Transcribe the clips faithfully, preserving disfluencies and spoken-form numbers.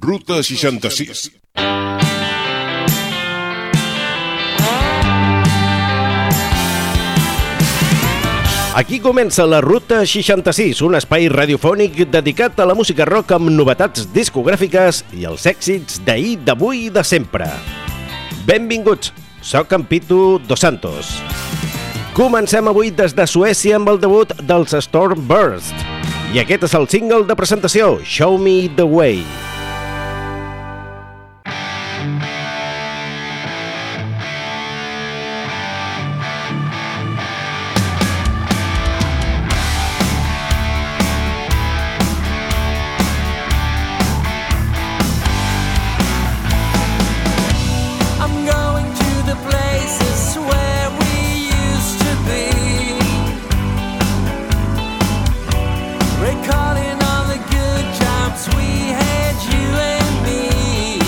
Ruta seixanta-sis. Aquí comença la Ruta seixanta-sis, un espai radiofònic dedicat a la música rock amb novetats discogràfiques i els èxits d'ahir, d'avui i de sempre. Benvinguts, soc en Pitu Dos Santos. Comencem avui des de Suècia amb el debut dels Stormburst. I aquest és el single de presentació, Show Me The Way. Calling all the good times we had, you and me.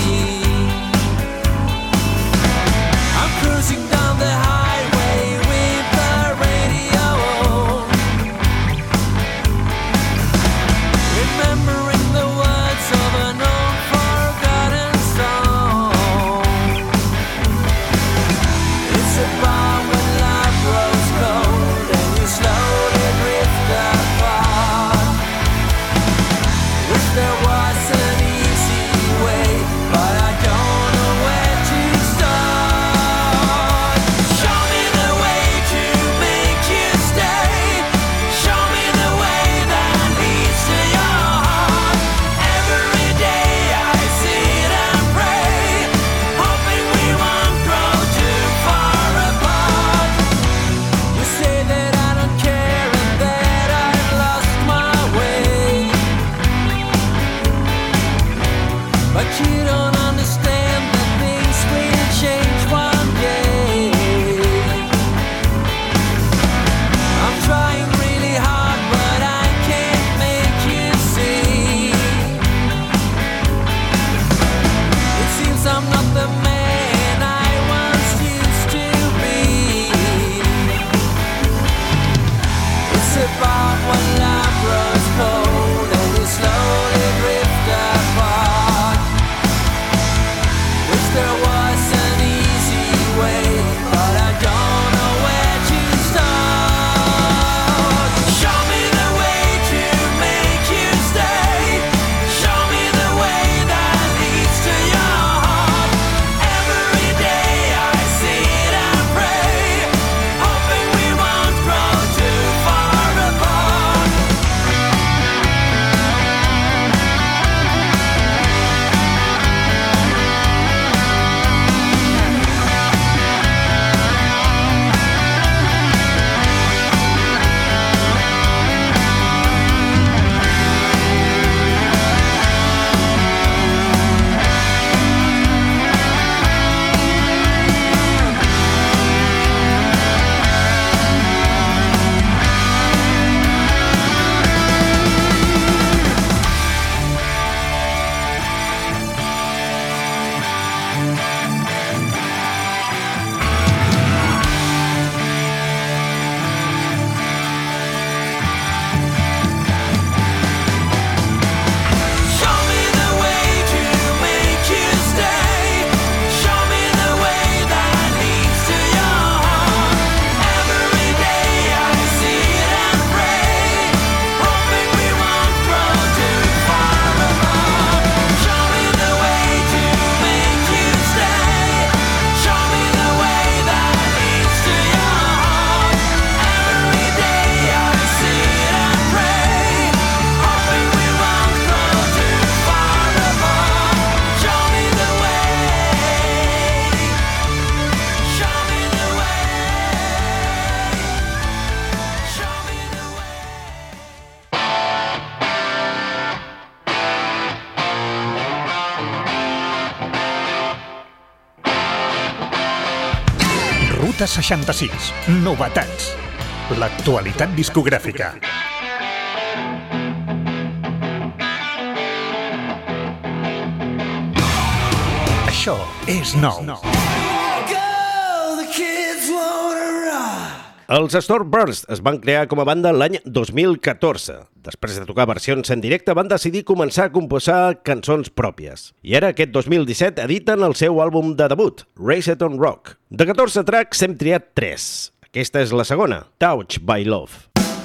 Ruta seixanta-sis. Novetats. L'actualitat discogràfica. Això és nou. Els Starburst es van crear com a banda l'any dos mil catorze. Després de tocar versions en directe van decidir començar a composar cançons pròpies. I ara, aquest dos mil disset, editen el seu àlbum de debut, Raise It On Rock. De catorze tracks hem triat tres. Aquesta és la segona, Touched By Love.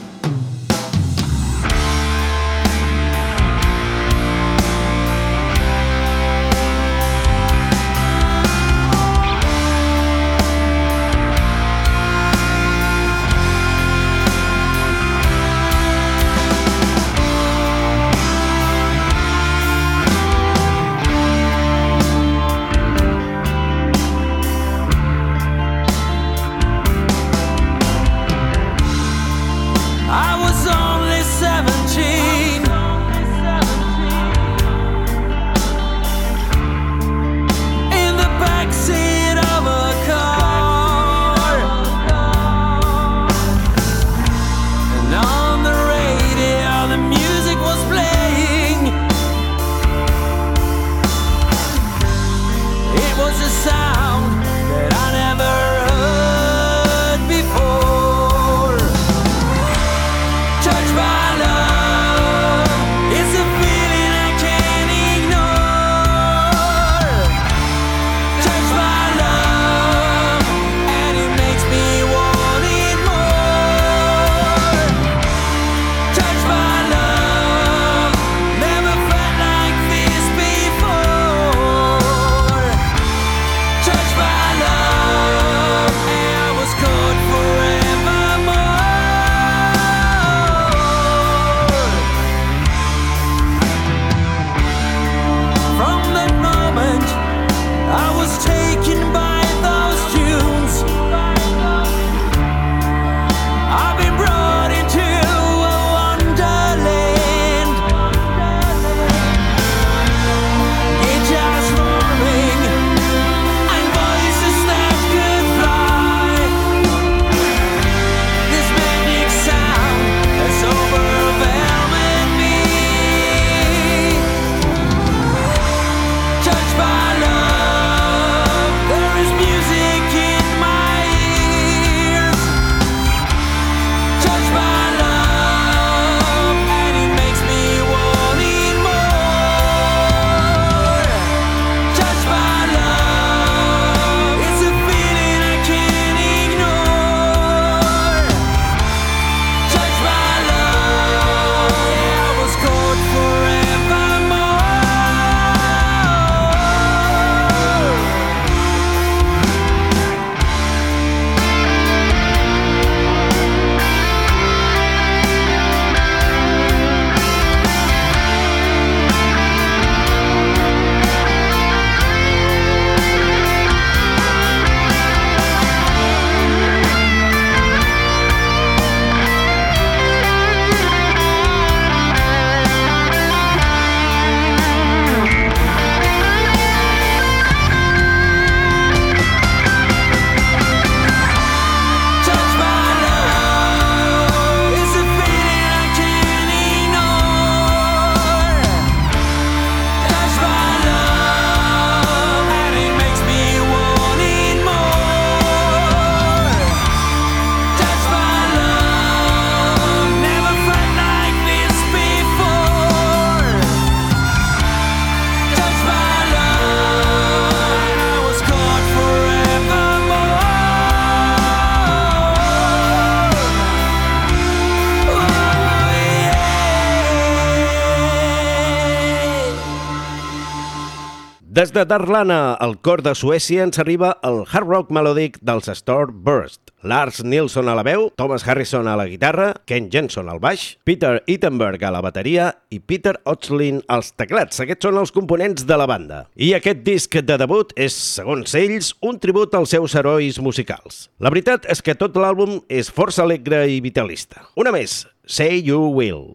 Des de Dalarna, al cor de Suècia, ens arriba el hard rock melòdic dels Starburst. Lars Nilsson a la veu, Thomas Harrison a la guitarra, Ken Jensen al baix, Peter Ittenberg a la bateria i Peter Otzlin als teclats. Aquests són els components de la banda. I aquest disc de debut és, segons ells, un tribut als seus herois musicals. La veritat és que tot l'àlbum és força alegre i vitalista. Una més, Say You Will.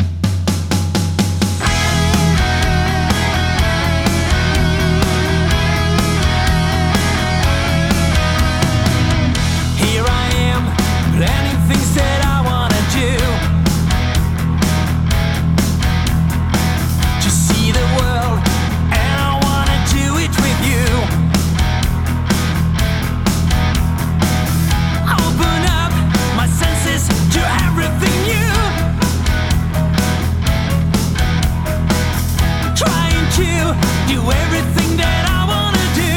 Planning things that I wanna do, to see the world, and I wanna do it with you. Open up everything that I wanna do.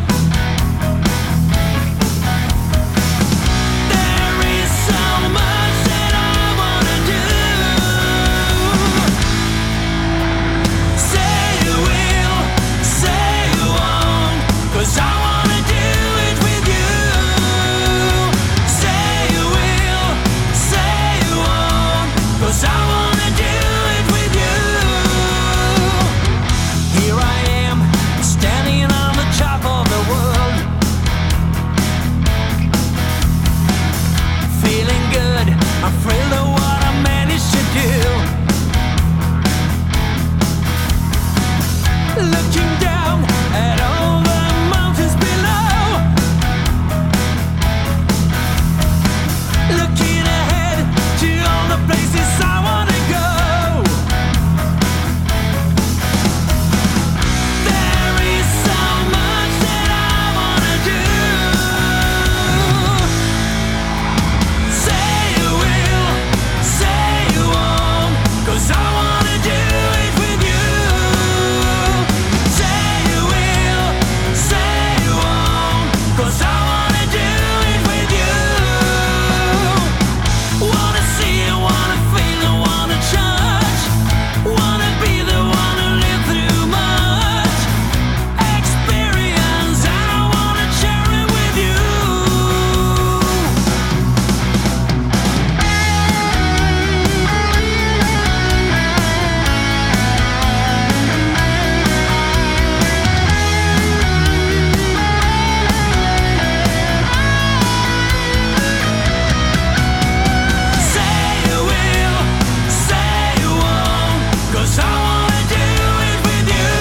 There is so much that I wanna do. Say you will, say you won't, 'cause I wanna do it with you. Say you will, say you won't, 'cause I wanna do it with you. Here I am, standing on the top of the world, feeling good, I'm thrilled at what I managed to do. Looking down at all the mountains below, looking ahead to all the places I wanna go. There is so much that I wanna do. Say you will, say you won't, 'cause I wanna do it with you. Say you will, say you won't, 'cause I wanna do it with you. Wanna see it, wanna feel it, wanna touch, wanna be the one to live through much experience, and I wanna share it with you. Say you will, say you won't, 'cause I wanna do it with you.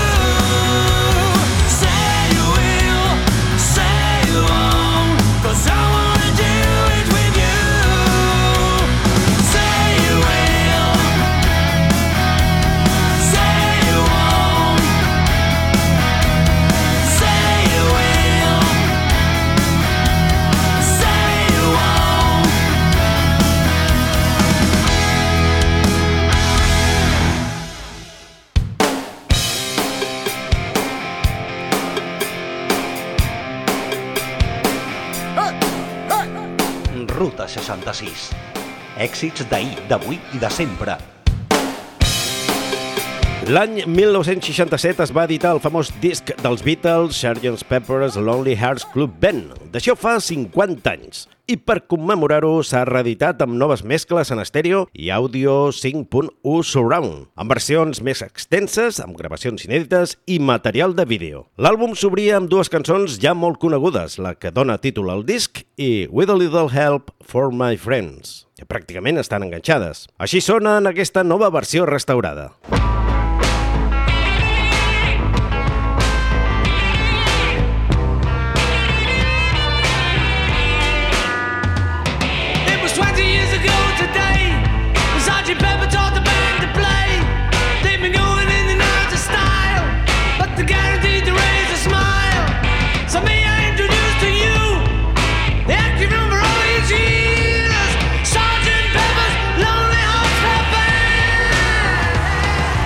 Say you will, say you won't, 'cause I wanna do it with you. Say you will, say you won't, say you will, say you won't. Ruta seixanta-sis. Èxits d'ahir, d'avui i de sempre. L'any mil nou-cents seixanta-set es va editar el famós disc dels Beatles, sergeant Pepper's Lonely Hearts Club Band. D'això fa cinquanta anys. I per commemorar-ho s'ha reeditat amb noves mescles en estèreo i àudio cinc punt u Surround, amb versions més extenses, amb gravacions inèdites i material de vídeo. L'àlbum s'obria amb dues cançons ja molt conegudes, la que dona títol al disc i With a Little Help for My Friends, que pràcticament estan enganxades. Així sona en aquesta nova versió restaurada. It was twenty years ago today, when Sergeant Pepper taught the band to play. They've been going in and out of style, but they're guaranteed to raise a smile. So may I introduce to you the active room for all these years, Sergeant Pepper's Lonely Hearts Club Band.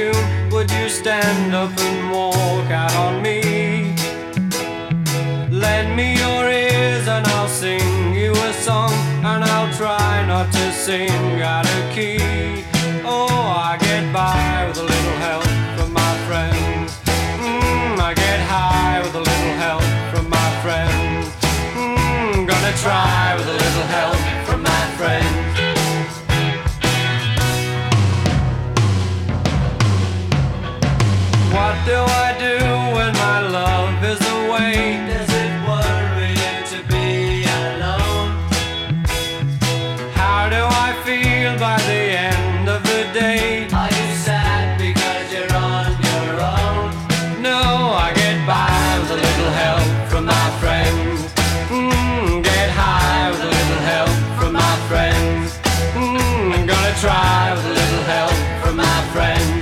perfume, would you stand up and walk out on me? Lend me your ears and I'll sing you a song, and I'll try not to sing out of key. Oh, I get by with a little help from my friends. Mm, I get high with a little help from my friends. Mm, gonna try with a little help from my friends. What do I do when my love is away? Does it worry you to be alone? How do I feel by the end of the day? Are you sad because you're on your own? No, I get by with a little help from my friends. Mm, get high with a little help from my friends. Mm, gonna try with a little help from my friends.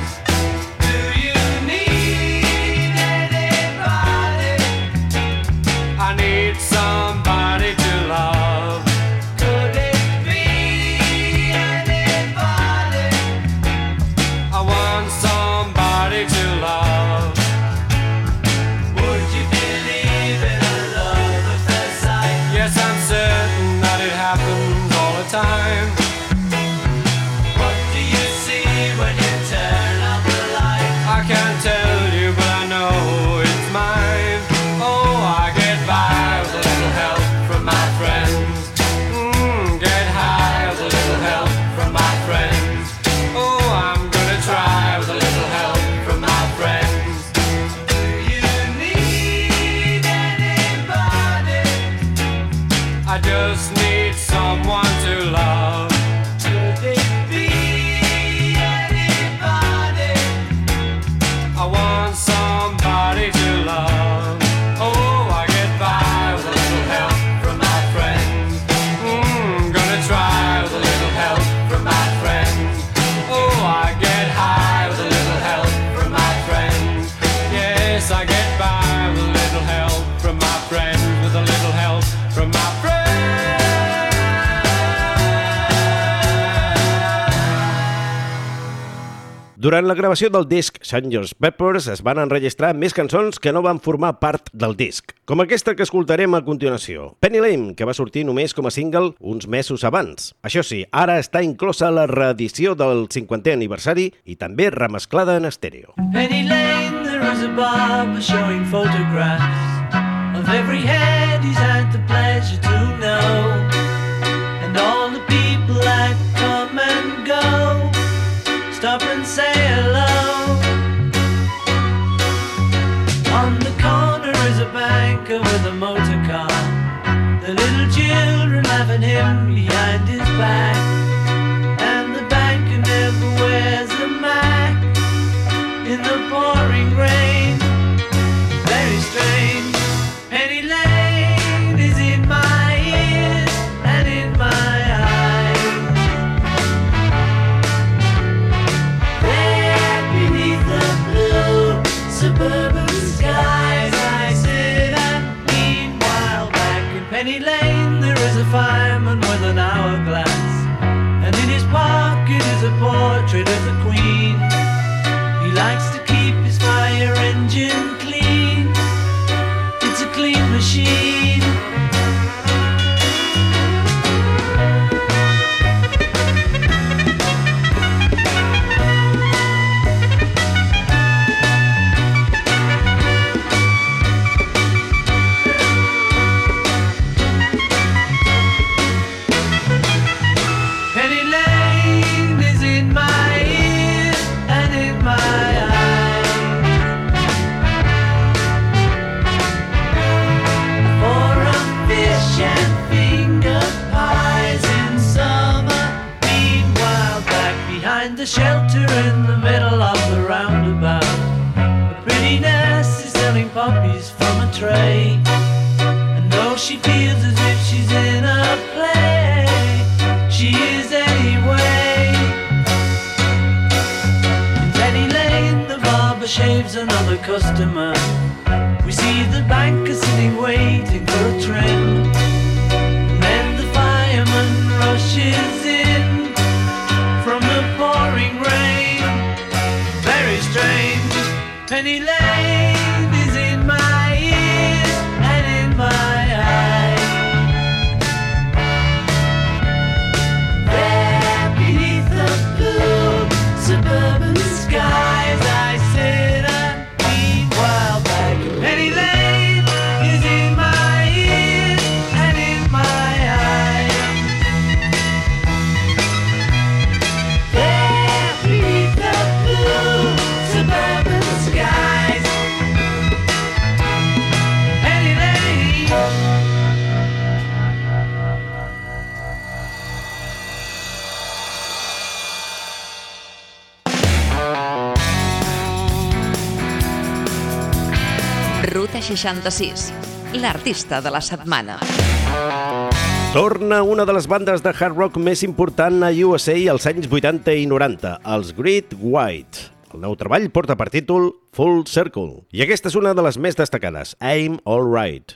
Somebody to love. Could it be anybody? I want somebody to love. Would you believe in a love at first sight? Yes, I'm certain that it happens all the time. What do you see when you turn out the light? I can't tell you, but I know it's mine. Oh, I get by with a little help from my friends. Mm, get high with a little help from my friends. Oh, I'm gonna try with a little help from my friends. Do you need anybody? I just need someone to love. Could it be anybody? I want somebody to love. Oh, I get by with a little help from my friends. Mm, gonna try with a little help from my friends. Oh, I get high with a little help from my friends. Yes, I get by with a little help from my friends, with a little help from my friends. Durant la gravació del disc senyor's Pepper's es van enregistrar més cançons que no van formar part del disc, com aquesta que escoltarem a continuació, Penny Lane, que va sortir només com a single uns mesos abans. Això sí, ara està inclosa a la reedició del cinquantè aniversari i també remesclada en estèreo. Penny Lane, there is a barber showing photographs of every head he's had the pleasure to know, and all the people that come and go. Stop and say hello. On the corner is a banker with a motor car. The little children laughing him behind his back. And the banker never wears a Mac in the pouring rain. Very strange. Penny Lane is in my ears and in my eyes. Suburban skies, I sit and meanwhile back in Penny Lane there is a fireman with an hourglass, and in his pocket is a portrait of the Queen. He likes to keep his fire engine clean. It's a clean machine. The shelter in the middle of the roundabout, a pretty nurse is selling poppies from a tray, and though she feels as if she's in a play, she is anyway. In Penny Lane the barber shaves another customer. We see the banker sitting waiting for a trim, and then the fireman rushes in from the pouring rain. Very Penny Lane is in my ears and in my eyes. There beneath the blue suburban skies I sit and meanwhile back. Penny Lane is in my ears and in my eyes. There beneath the blue suburban skies, Penny Lane. Ruta seixanta-sis, l'artista de la setmana. Torna una de les bandes de hard rock més important a U S A als anys vuitanta i noranta, els Great White. El nou treball porta per títol Full Circle, i aquesta és una de les més destacades, I'm All Right.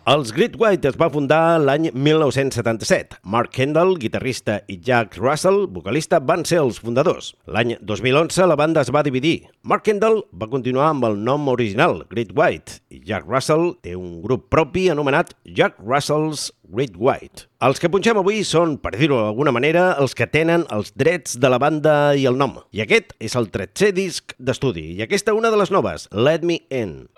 Els Great White es va fundar l'any mil nou-cents setanta-set. Mark Kendall, guitarrista, i Jack Russell, vocalista, van ser els fundadors. L'any dos mil onze la banda es va dividir. Mark Kendall va continuar amb el nom original, Great White, i Jack Russell té un grup propi anomenat Jack Russell's Great White. Els que punxem avui són, per dir-ho d'alguna manera, els que tenen els drets de la banda i el nom. I aquest és el tretzè disc d'estudi. I aquesta una de les noves, Let Me In.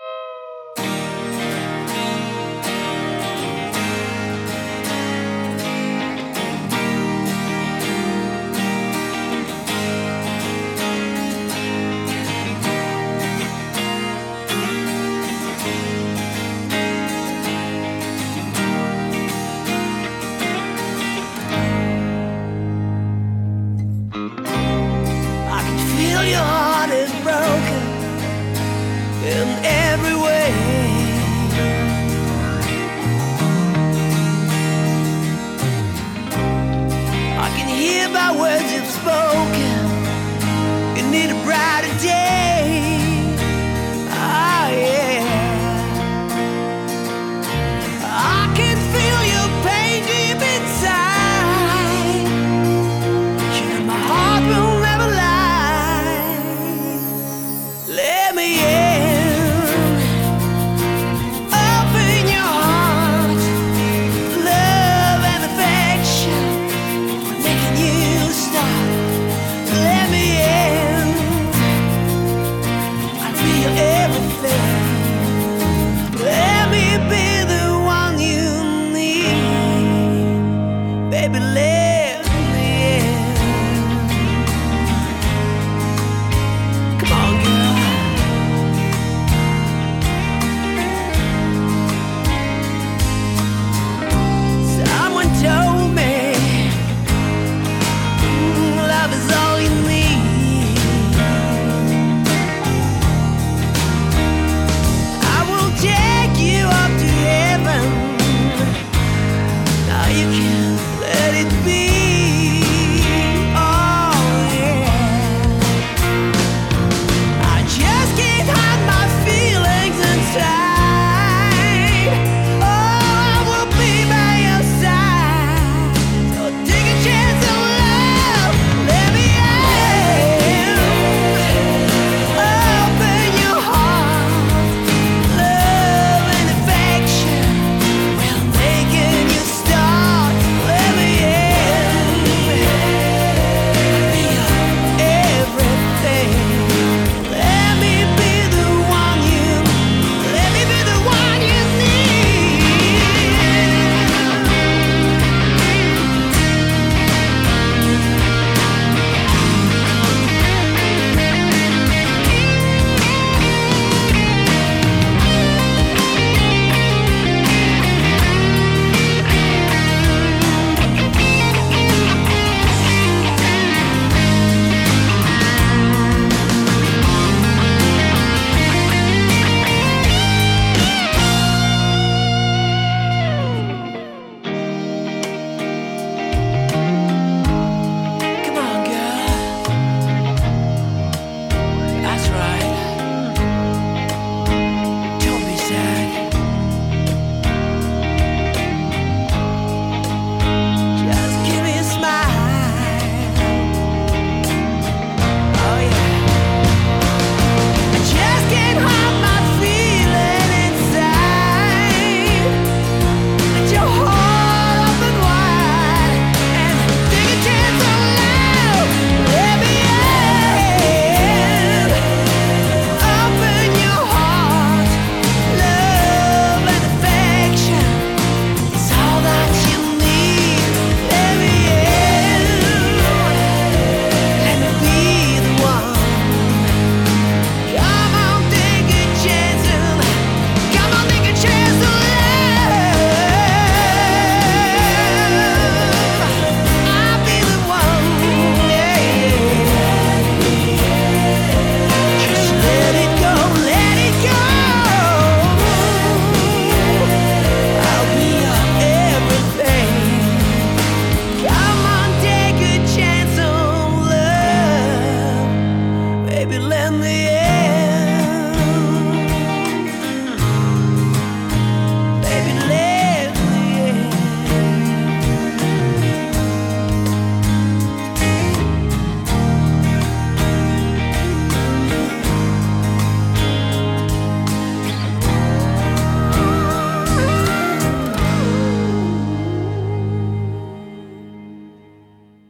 Let me in.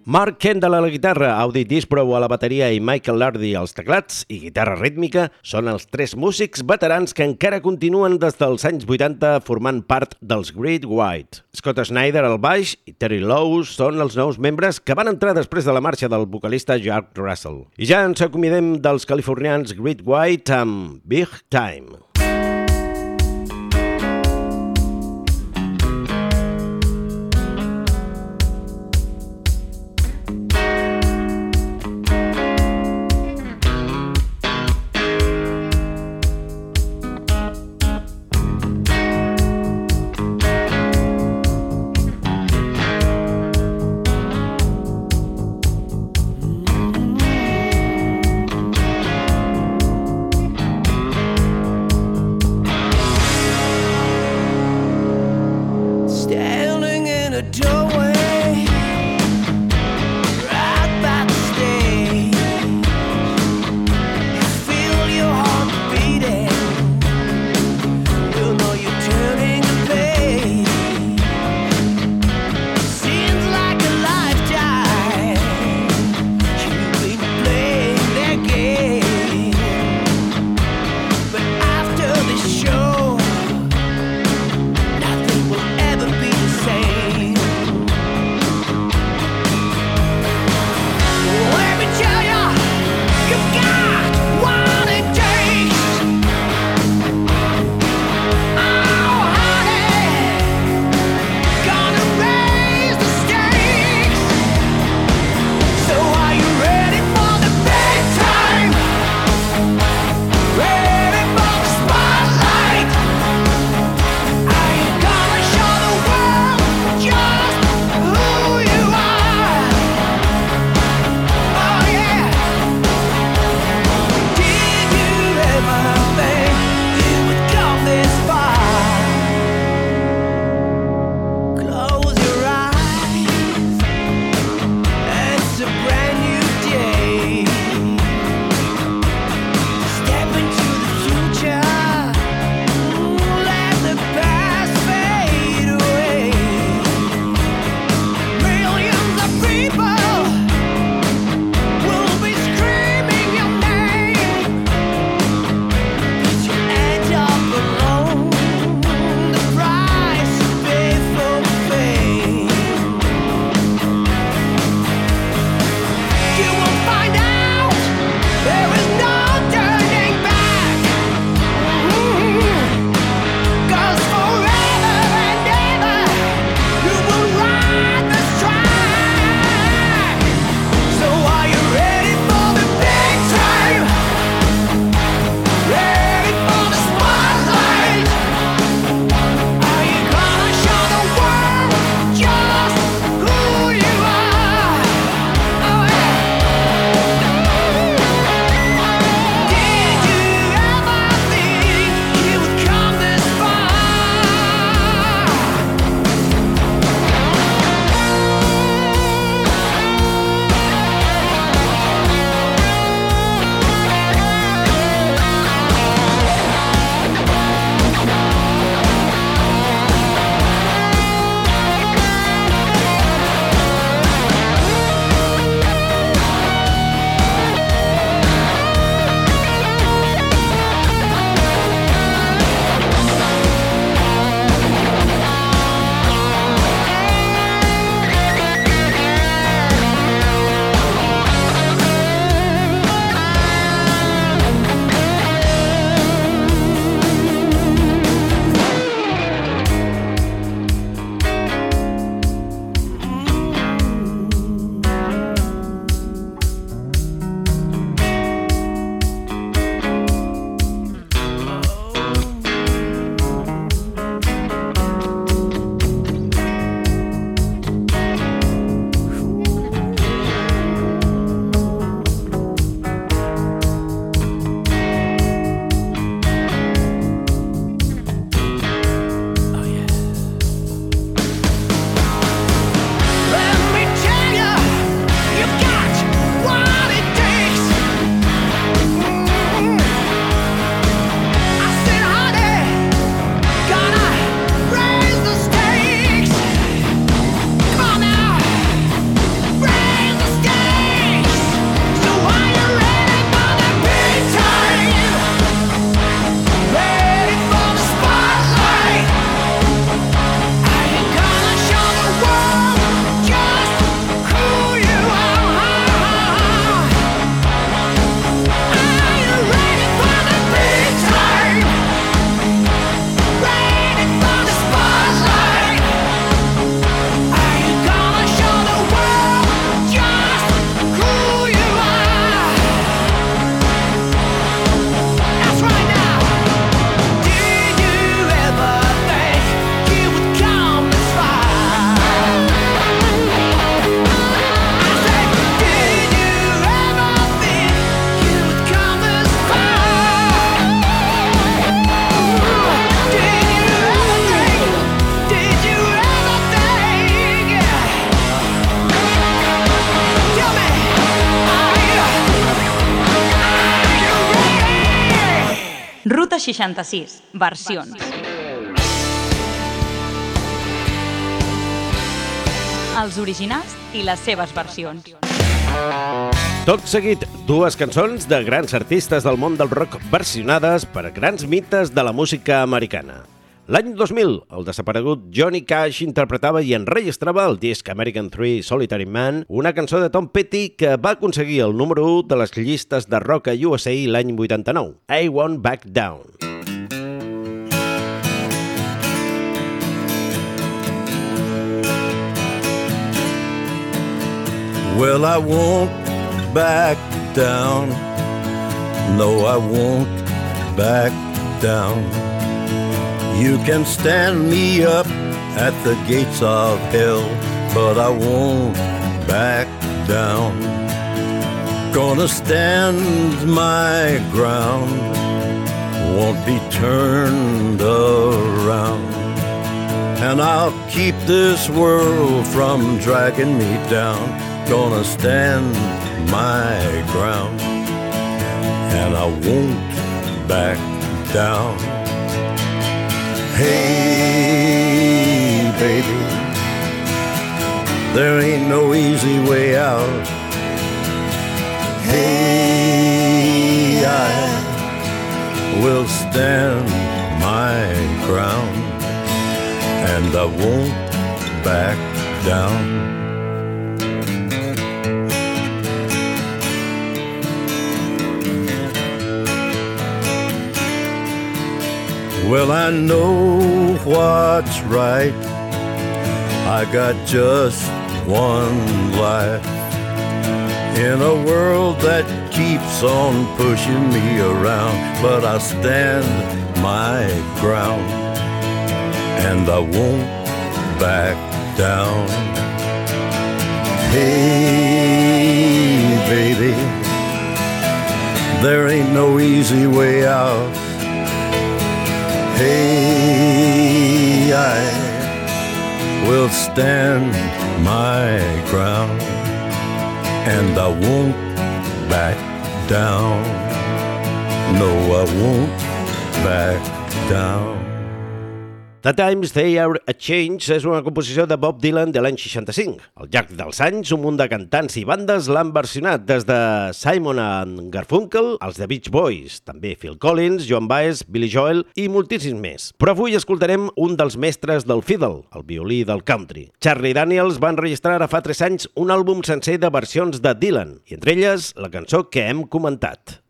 Mark Kendall a la guitarra, Audi Disbrow a la bateria i Michael Lardy als teclats i guitarra rítmica són els tres músics veterans que encara continuen des dels anys vuitanta formant part dels Great White. Scott Snyder al baix i Terry Lowe són els nous membres que van entrar després de la marxa del vocalista Jack Russell. I ja ens acomiadem dels californians Great White amb Big Time. Thank Ruta seixanta-sis, versions. Els originals i les seves versions. Tot seguit, dues cançons de grans artistes del món del rock versionades per grans mites de la música americana. L'any dos mil, el desaparegut Johnny Cash interpretava i enregistrava el disc American three Solitary Man, una cançó de Tom Petty que va aconseguir el número u de les llistes de rock a U S A l'any vuitanta-nou, I Won't Back Down. Well, I won't back down. No, I won't back down. You can stand me up at the gates of hell, but I won't back down. Gonna stand my ground, won't be turned around. And I'll keep this world from dragging me down. Gonna stand my ground, and I won't back down. Hey, baby, there ain't no easy way out. Hey, I will stand my ground, and I won't back down. Well, I know what's right. I got just one life in a world that keeps on pushing me around, but I stand my ground, and I won't back down. Hey, baby, there ain't no easy way out. Hey, I will stand my ground, and I won't back down. No, I won't back down. The Times They Are a Change és una composició de Bob Dylan de l'any seixanta-cinc. Al llarg dels anys, un munt de cantants i bandes l'han versionat, des de Simon and Garfunkel als The Beach Boys, també Phil Collins, Joan Baez, Billy Joel i moltíssims més. Però avui escoltarem un dels mestres del fiddle, el violí del country. Charlie Daniels va enregistrar ara fa tres anys un àlbum sencer de versions de Dylan, i entre elles la cançó que hem comentat.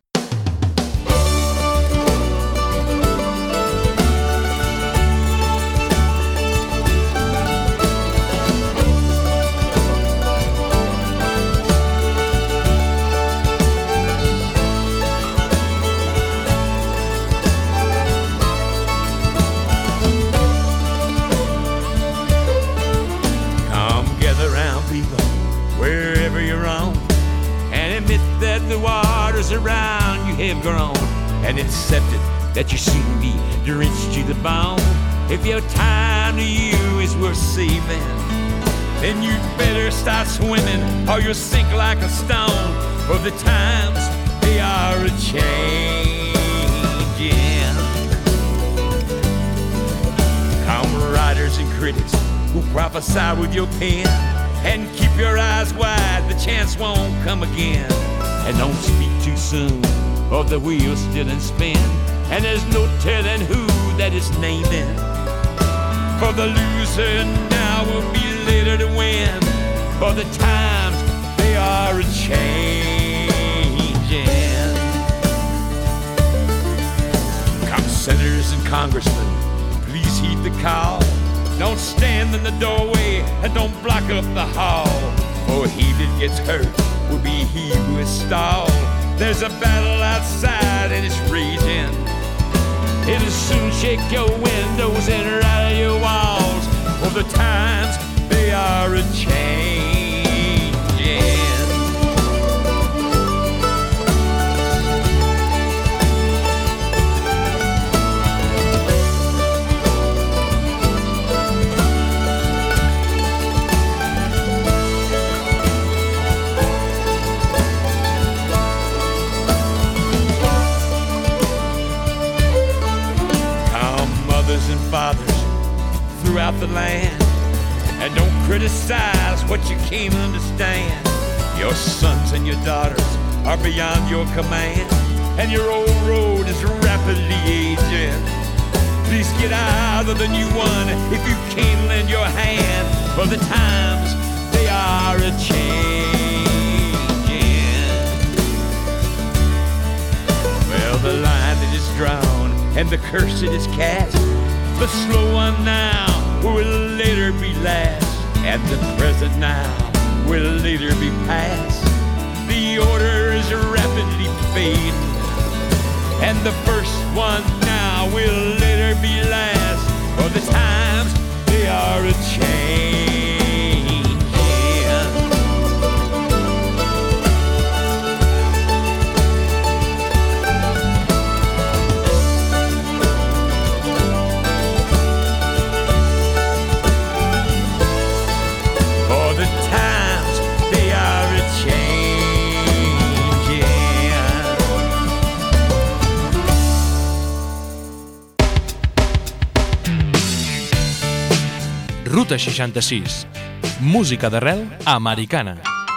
The waters around you have grown, and accepted that you soon be drenched to the bone. If your time to you is worth saving, then you'd better start swimming, or you'll sink like a stone. For the times, they are a-changing. Come writers and critics who prophesy with your pen, and keep your eyes wide, the chance won't come again. And don't speak too soon, or the wheel's still in spin, and there's no telling who that is naming. For the loser now will be later to win, for the times they are a-changing. Come senators and congressmen, please heed the call. Don't stand in the doorway and don't block up the hall, for he that gets hurt will be he who is stalled. There's a battle outside and it's raging. It'll soon shake your windows and rattle your walls, for the times they are a-changing. the land. And don't criticize what you can't understand. Your sons and your daughters are beyond your command, and your old road is rapidly aging. Please get out of the new one if you can't lend your hand, for the times, they are a-changing. Well, the line that is drawn and the curse it is cast, the slow one now will later be last, and the present now will later be past. The order is rapidly fading, and the first one now will later be last, for the times, they are a-changing. For the times, they are a-changing. Ruta seixanta-sis. Música d'arrel americana.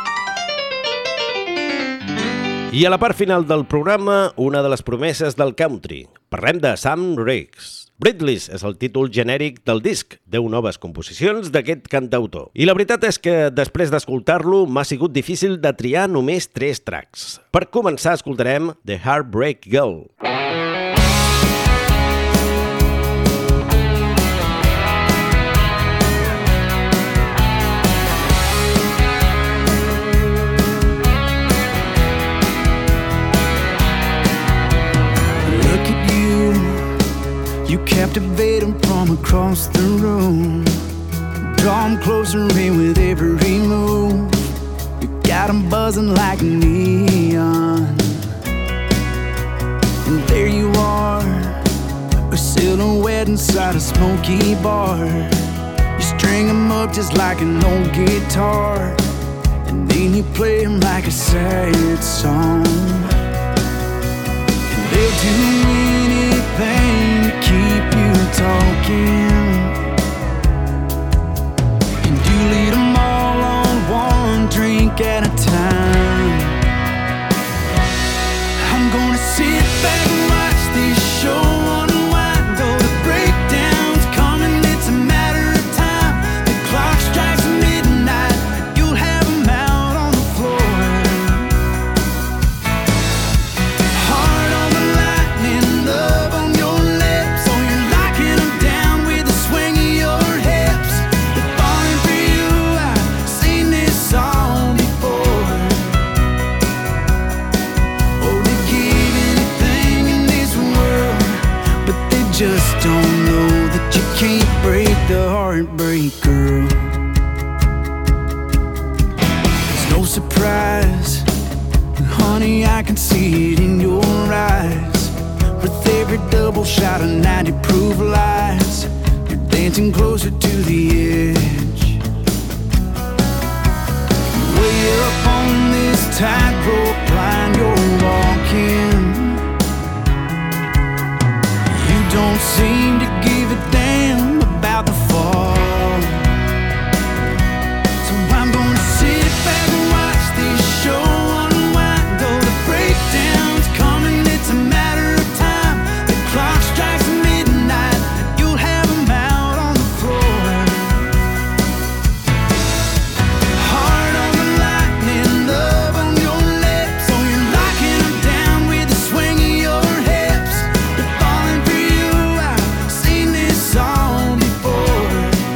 I a la part final del programa, una de les promeses del country. Parlem de Sam Riggs. Breathless és el títol genèric del disc, deu noves composicions d'aquest cantautor. I la veritat és que després d'escoltar-lo m'ha sigut difícil de triar només tres tracks. Per començar escoltarem The Heartbreak Girl. You captivate 'em from across the room. Draw 'em closer in with every move. You got 'em buzzing like neon. And there you are, a silhouette inside a smoky bar. You string 'em up just like an old guitar, and then you play 'em like a sad song. And they'll do anything to keep you talking, and you lead 'em all on one drink at a time. I'm gonna sit back and watch this show unwind. Though the breakdown's coming, it's a matter of time. The clock strikes midnight, you'll have 'em out on the floor. Heart on the lightning, love on your lips. Oh, you're locking 'em down with the swing of your hips. They're falling for you, I've seen this all before. Oh, they give anything in this world, but they just don't know that you can't break the heartbreak girl. It's no surprise, honey, I can see it in your eyes. With every double shot of ninety proof lies, you're dancing closer to the edge. Way up on this tightrope line you're walking, you don't seem to give a damn about the fall. So I'm gonna sit back and watch this show unwind. Though the breakdown's coming, it's a matter of time. The clock strikes midnight, you'll have 'em out on the floor. Heart on the lightning, love on your lips. Oh, you're locking 'em down with the swing of your hips. They're falling for you, I've seen this all before.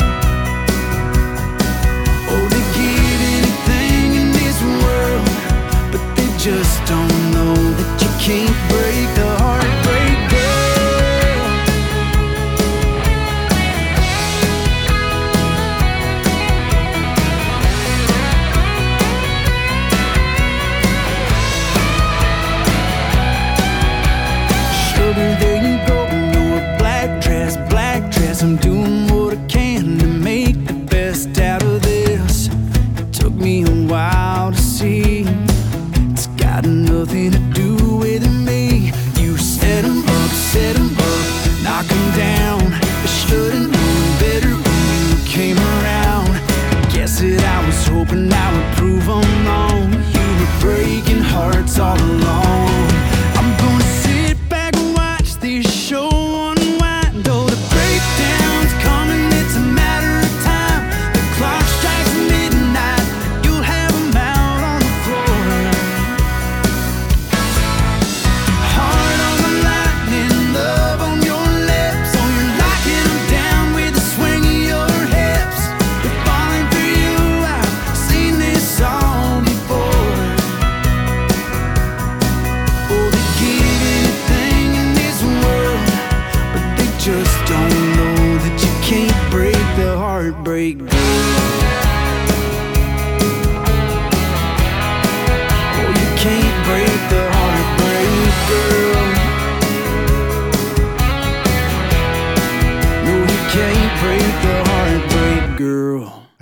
Oh, they give anything in this world, but they just don't know that you can't break the heartbreak girl. Sugar, there you go in your black dress, black dress. I'm doing what I can to make the best out of this. It took me a while to see it's got nothing to do with me. You set 'em up, set 'em up, knock 'em down. I should've known better when you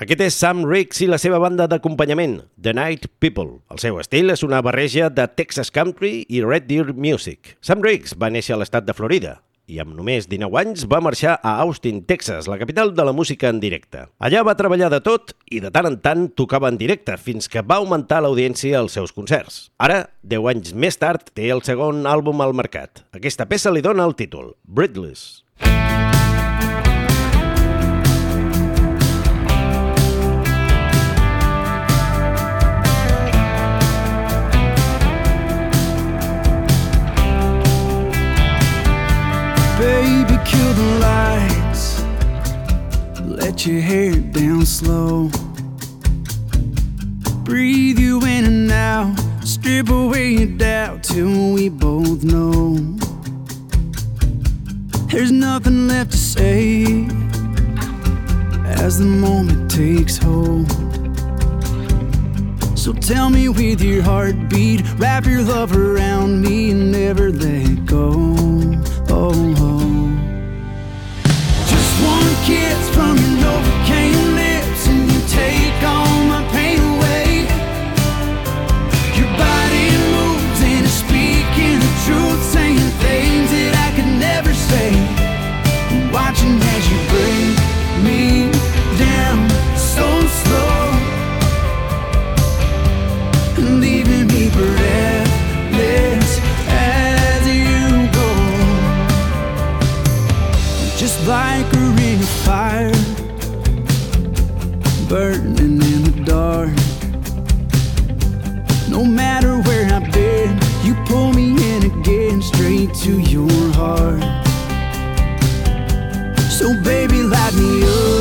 Aquest és Sam Riggs i la seva banda d'acompanyament, The Night People. El seu estil és una barreja de Texas Country i Red Deer Music. Sam Riggs va néixer a l'estat de Florida i amb només dinou anys va marxar a Austin, Texas, la capital de la música en directe. Allà va treballar de tot i de tant en tant tocava en directe fins que va augmentar l'audiència als seus concerts. Ara, deu anys més tard, té el segon àlbum al mercat. Aquesta peça li dona el títol, Breathless. Baby, kill the lights, let your hair down slow. Breathe you in and out, strip away your doubt till we both know there's nothing left to say as the moment takes hold. So tell me with your heartbeat, wrap your love around me and never let go. Oh, oh. Just one kiss from your Novocaine lips and you take all my pain away. Your body moves and it's speaking the truth, saying things that I could never say. I'm watching as you break me down so slow, leaving me breathless as you go. Just like a ring of fire burning in the dark. No matter where I've been, you pull me in again, straight to your heart. So baby, light me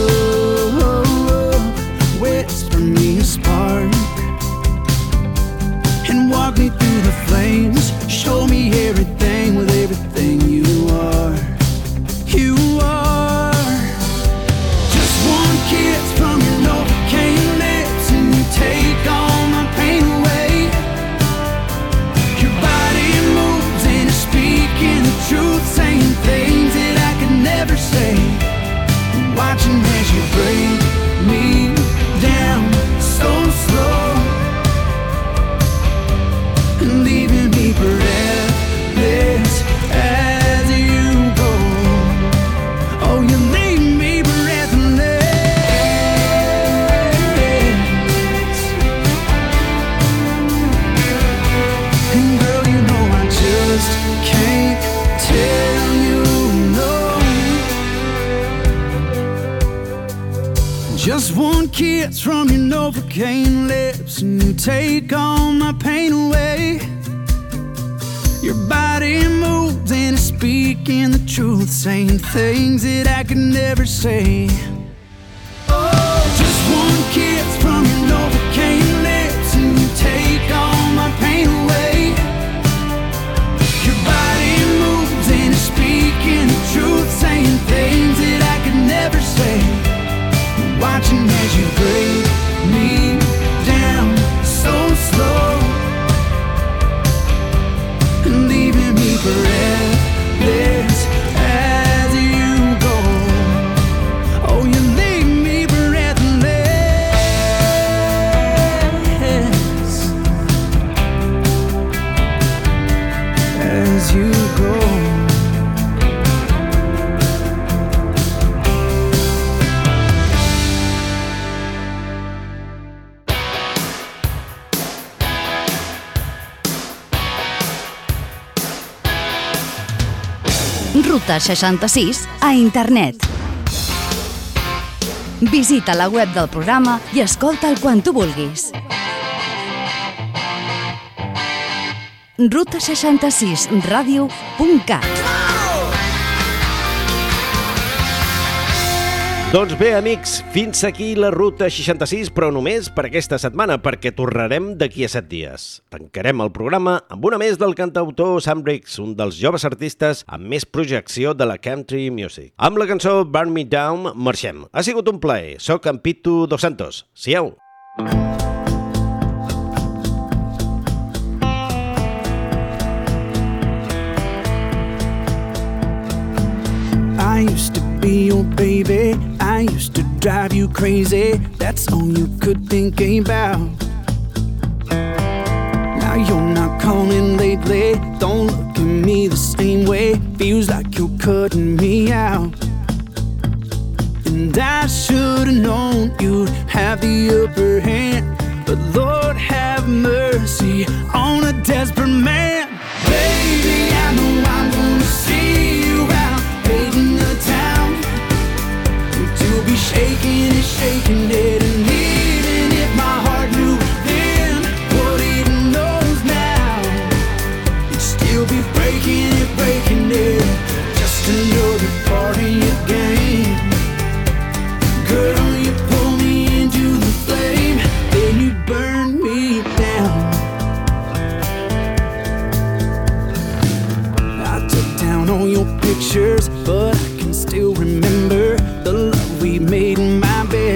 up, whisper me a spark, and walk me through the flames. Show me everything with everything you are. You are. Just one kiss from your Novocaine lips and you take all my pain away. Your body moves and it's speaking the truth, saying things that I could never say. I'm watching as you break me down so slow, leaving me breathless as you go. Oh, you leave me breathless. And girl, you know I just can't tell you no. Just one kiss from your Novocaine lips and you take all my pain away. Your body moves and it's speaking the truth, saying things that I could never say. Oh, just one kiss from your Novocaine lips and you take all my pain away. Your body moves and it's speaking the truth, saying things that I could never say. Watching as you break me down so slow, leaving me breathless as you go. Oh, you leave me breathless as you go. Ruta seixanta-sis a internet. Visita la web del programa i escolta'l quan tu vulguis. ruta seixanta-sis ràdio punt cat. Doncs bé, amics, fins aquí la Ruta seixanta-sis, però només per aquesta setmana, perquè tornarem d'aquí a set dies. Tancarem el programa amb una més del cantautor Sam Riggs, un dels joves artistes amb més projecció de la country music. Amb la cançó Burn Me Down marxem. Ha sigut un plaer. Soc en Pitu Dos Santos. Siau! I used to be your baby, I used to drive you crazy, that's all you could think about. Now you're not calling lately, don't look at me the same way, feels like you're cutting me out. And I should've known you'd have the upper hand, but Lord have mercy on a desperate man. Baby, I know I'm gonna see you out painting the town. To be shaking and shaking it, and even if my heart knew then what it knows now, it'd still be breaking it, breaking it. Just another part in your game. Girl, you pull me into the flame, then you burn me down. I took down all your pictures, but I can still remember the love we made in my bed.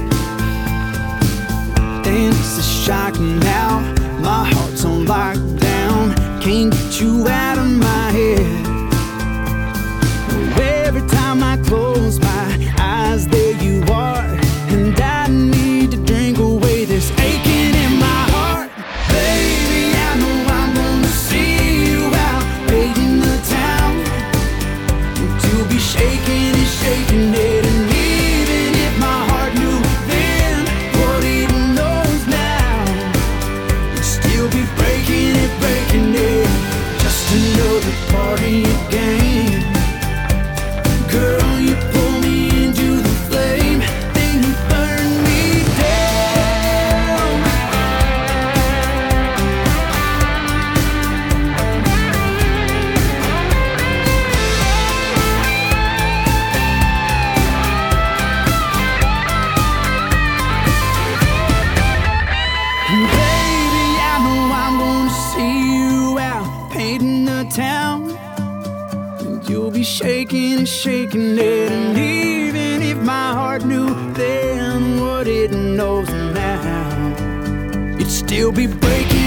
And it's a shock now, my heart's on lockdown, can't get you out of my head. Every time I close my eyes, there you are, and I need to drink away this aching in my heart. Baby, I know I'm gonna see you out painting the town. To be shaking and shaking it, and even if my heart knew then what it knows now, it'd still be breaking it, breaking it. Just another part in your game. Girl, you pull me into the flame, then you burn me down. Baby, I know I'm gonna see you out painting the town. You'll be shaking and shaking it, and even if my heart knew then what it knows now, it'd still be breaking